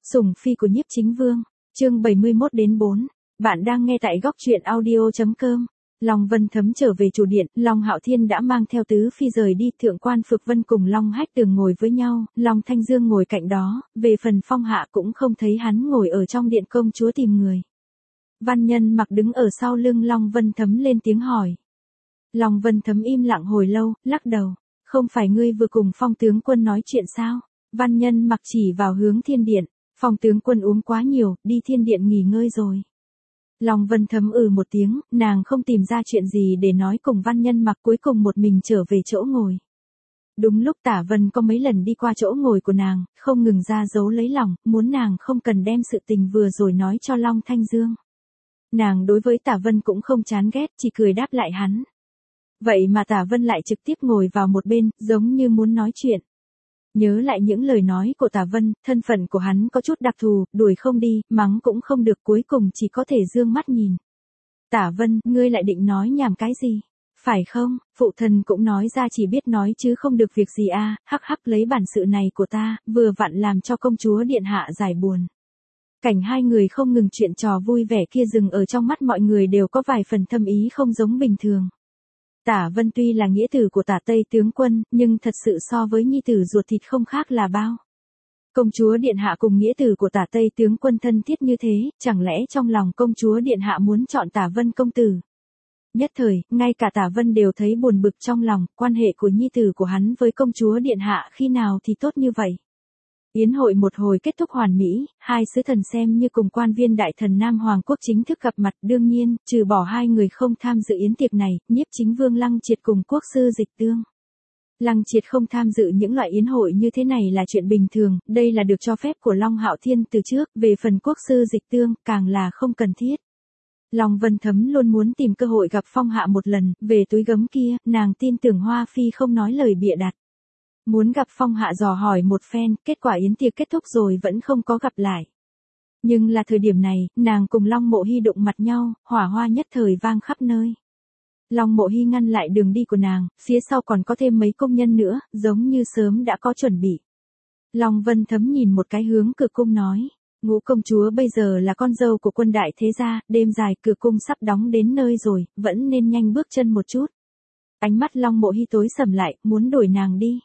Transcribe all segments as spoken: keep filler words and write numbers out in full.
Sủng phi của Nhiếp Chính Vương, chương bảy mươi mốt đến bốn. Bạn đang nghe tại góc truyện audio chấm com. Long Vân Thấm trở về chủ điện, Long Hạo Thiên đã mang theo tứ phi rời đi, Thượng quan Phược Vân cùng Long Hách Tường ngồi với nhau, Long Thanh Dương ngồi cạnh đó, về phần Phong Hạ cũng không thấy hắn ngồi ở trong điện công chúa tìm người. Văn Nhân Mặc đứng ở sau lưng Long Vân Thấm lên tiếng hỏi. Long Vân Thấm im lặng hồi lâu, lắc đầu, không phải ngươi vừa cùng Phong tướng quân nói chuyện sao? Văn Nhân Mặc chỉ vào hướng thiên điện, Phong tướng quân uống quá nhiều, đi thiên điện nghỉ ngơi rồi. Long Vân Thấm ừ một tiếng, nàng không tìm ra chuyện gì để nói cùng Văn Nhân Mặc, cuối cùng một mình trở về chỗ ngồi. Đúng lúc Tả Vân có mấy lần đi qua chỗ ngồi của nàng, không ngừng ra dấu lấy lòng, muốn nàng không cần đem sự tình vừa rồi nói cho Long Thanh Dương. Nàng đối với Tả Vân cũng không chán ghét, chỉ cười đáp lại hắn. Vậy mà Tả Vân lại trực tiếp ngồi vào một bên, giống như muốn nói chuyện. Nhớ lại những lời nói của Tả Vân, thân phận của hắn có chút đặc thù, đuổi không đi, mắng cũng không được, cuối cùng chỉ có thể dương mắt nhìn. Tả Vân, ngươi lại định nói nhảm cái gì? Phải không, phụ thần cũng nói ra chỉ biết nói chứ không được việc gì à, hắc hắc lấy bản sự này của ta, vừa vặn làm cho công chúa điện hạ giải buồn. Cảnh hai người không ngừng chuyện trò vui vẻ kia dừng ở trong mắt mọi người đều có vài phần thâm ý không giống bình thường. Tả Vân tuy là nghĩa tử của Tả Tây tướng quân, nhưng thật sự so với nhi tử ruột thịt không khác là bao. Công chúa điện hạ cùng nghĩa tử của Tả Tây tướng quân thân thiết như thế, chẳng lẽ trong lòng công chúa điện hạ muốn chọn Tả Vân công tử? Nhất thời, ngay cả Tả Vân đều thấy buồn bực trong lòng, quan hệ của nhi tử của hắn với công chúa điện hạ khi nào thì tốt như vậy. Yến hội một hồi kết thúc hoàn mỹ, hai sứ thần xem như cùng quan viên đại thần Nam Hoàng quốc chính thức gặp mặt, đương nhiên, trừ bỏ hai người không tham dự yến tiệc này, Nhiếp Chính Vương Lăng Triệt cùng quốc sư Dịch Tương. Lăng Triệt không tham dự những loại yến hội như thế này là chuyện bình thường, đây là được cho phép của Long Hạo Thiên từ trước, về phần quốc sư Dịch Tương, càng là không cần thiết. Long Vân Thấm luôn muốn tìm cơ hội gặp Phong Hạ một lần, về túi gấm kia, nàng tin tưởng Hoa Phi không nói lời bịa đặt. Muốn gặp Phong Hạ dò hỏi một phen, kết quả yến tiệc kết thúc rồi vẫn không có gặp lại. Nhưng là thời điểm này, nàng cùng Long Mộ Hy đụng mặt nhau, hỏa hoa nhất thời vang khắp nơi. Long Mộ Hy ngăn lại đường đi của nàng, phía sau còn có thêm mấy công nhân nữa, giống như sớm đã có chuẩn bị. Long Vân Thấm nhìn một cái hướng Cửa Cung nói, Ngũ công chúa bây giờ là con dâu của quân đại thế gia, đêm dài Cửa Cung sắp đóng đến nơi rồi, vẫn nên nhanh bước chân một chút. Ánh mắt Long Mộ Hy tối sầm lại, muốn đuổi nàng đi.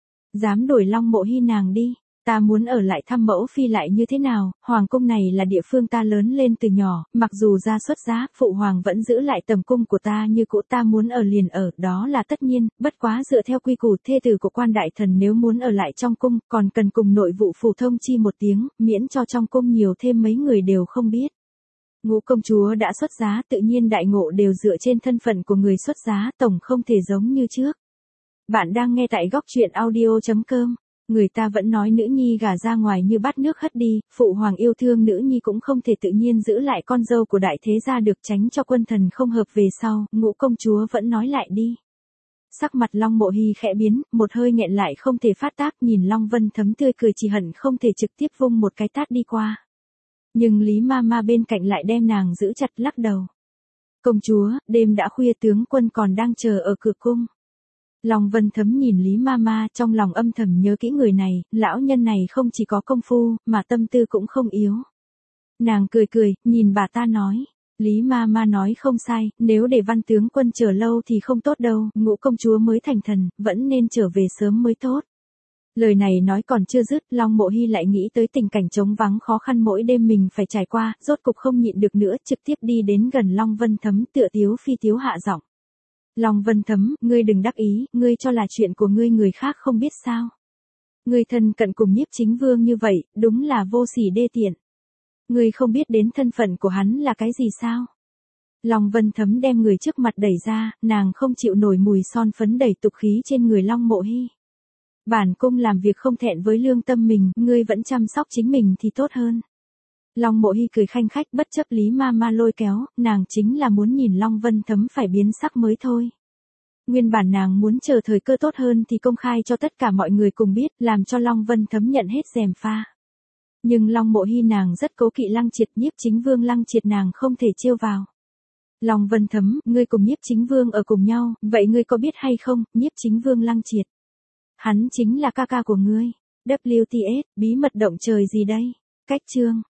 Dám đổi Long Mộ Hy nàng đi, ta muốn ở lại thăm mẫu phi lại như thế nào, hoàng cung này là địa phương ta lớn lên từ nhỏ, mặc dù ra xuất giá, phụ hoàng vẫn giữ lại tầm cung của ta như cũ, ta muốn ở liền ở, đó là tất nhiên, bất quá dựa theo quy củ thê tử của quan đại thần nếu muốn ở lại trong cung, còn cần cùng nội vụ phủ thông chi một tiếng, miễn cho trong cung nhiều thêm mấy người đều không biết. Ngũ công chúa đã xuất giá, tự nhiên đại ngộ đều dựa trên thân phận của người xuất giá, tổng không thể giống như trước. Bạn đang nghe tại góc truyện audio chấm com. Người ta vẫn nói nữ nhi gả ra ngoài như bát nước hất đi, phụ hoàng yêu thương nữ nhi cũng không thể tự nhiên giữ lại con dâu của đại thế gia được, tránh cho quân thần không hợp về sau, Ngũ công chúa vẫn nói lại đi. Sắc mặt Long Mộ Hy khẽ biến, một hơi nghẹn lại không thể phát tác, nhìn Long Vân Thấm tươi cười chỉ hận không thể trực tiếp vung một cái tát đi qua. Nhưng Lý Ma Ma bên cạnh lại đem nàng giữ chặt lắc đầu. Công chúa, đêm đã khuya, tướng quân còn đang chờ ở cửa cung. Long Vân Thấm nhìn Lý Ma Ma, trong lòng âm thầm nhớ kỹ người này, lão nhân này không chỉ có công phu, mà tâm tư cũng không yếu. Nàng cười cười, nhìn bà ta nói, Lý Ma Ma nói không sai, nếu để Văn tướng quân chờ lâu thì không tốt đâu, Ngũ công chúa mới thành thần, vẫn nên trở về sớm mới tốt. Lời này nói còn chưa dứt, Long Mộ Hy lại nghĩ tới tình cảnh trống vắng khó khăn mỗi đêm mình phải trải qua, rốt cục không nhịn được nữa, trực tiếp đi đến gần Long Vân Thấm, tựa tiếu phi tiếu hạ giọng. Long Vân Thấm, ngươi đừng đắc ý, ngươi cho là chuyện của ngươi người khác không biết sao. Ngươi thân cận cùng Nhiếp Chính Vương như vậy, đúng là vô sỉ đê tiện. Ngươi không biết đến thân phận của hắn là cái gì sao? Long Vân Thấm đem người trước mặt đẩy ra, nàng không chịu nổi mùi son phấn đầy tục khí trên người Long Mộ Hy. Bản cung làm việc không thẹn với lương tâm mình, ngươi vẫn chăm sóc chính mình thì tốt hơn. Long Mộ Hy cười khanh khách, bất chấp Lý Ma Ma lôi kéo, nàng chính là muốn nhìn Long Vân Thấm phải biến sắc mới thôi. Nguyên bản nàng muốn chờ thời cơ tốt hơn thì công khai cho tất cả mọi người cùng biết, làm cho Long Vân Thấm nhận hết gièm pha. Nhưng Long Mộ Hy nàng rất cố kỵ Lăng Triệt, Nhiếp Chính Vương Lăng Triệt nàng không thể trêu vào. Long Vân Thấm, ngươi cùng Nhiếp Chính Vương ở cùng nhau, vậy ngươi có biết hay không, Nhiếp Chính Vương Lăng Triệt. Hắn chính là ca ca của ngươi. vê kép tê ét, bí mật động trời gì đây? Cách chương